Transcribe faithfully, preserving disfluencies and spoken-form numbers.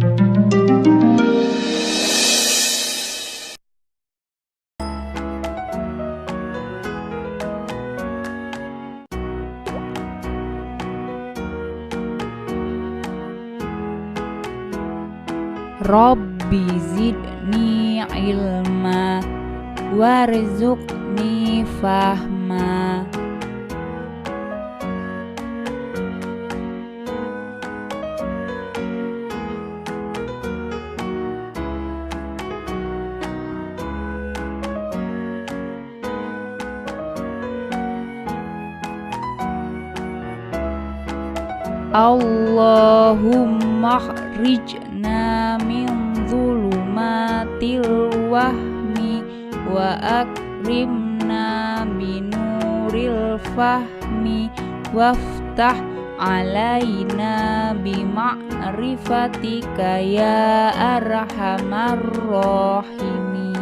Rabbi zidni ilma warzuqni fahma. Allahumma khrijna min zulumatil wahmi wa akrimna binuril fahmi waftah alaina bima'rifatika ya arhamar rahimin.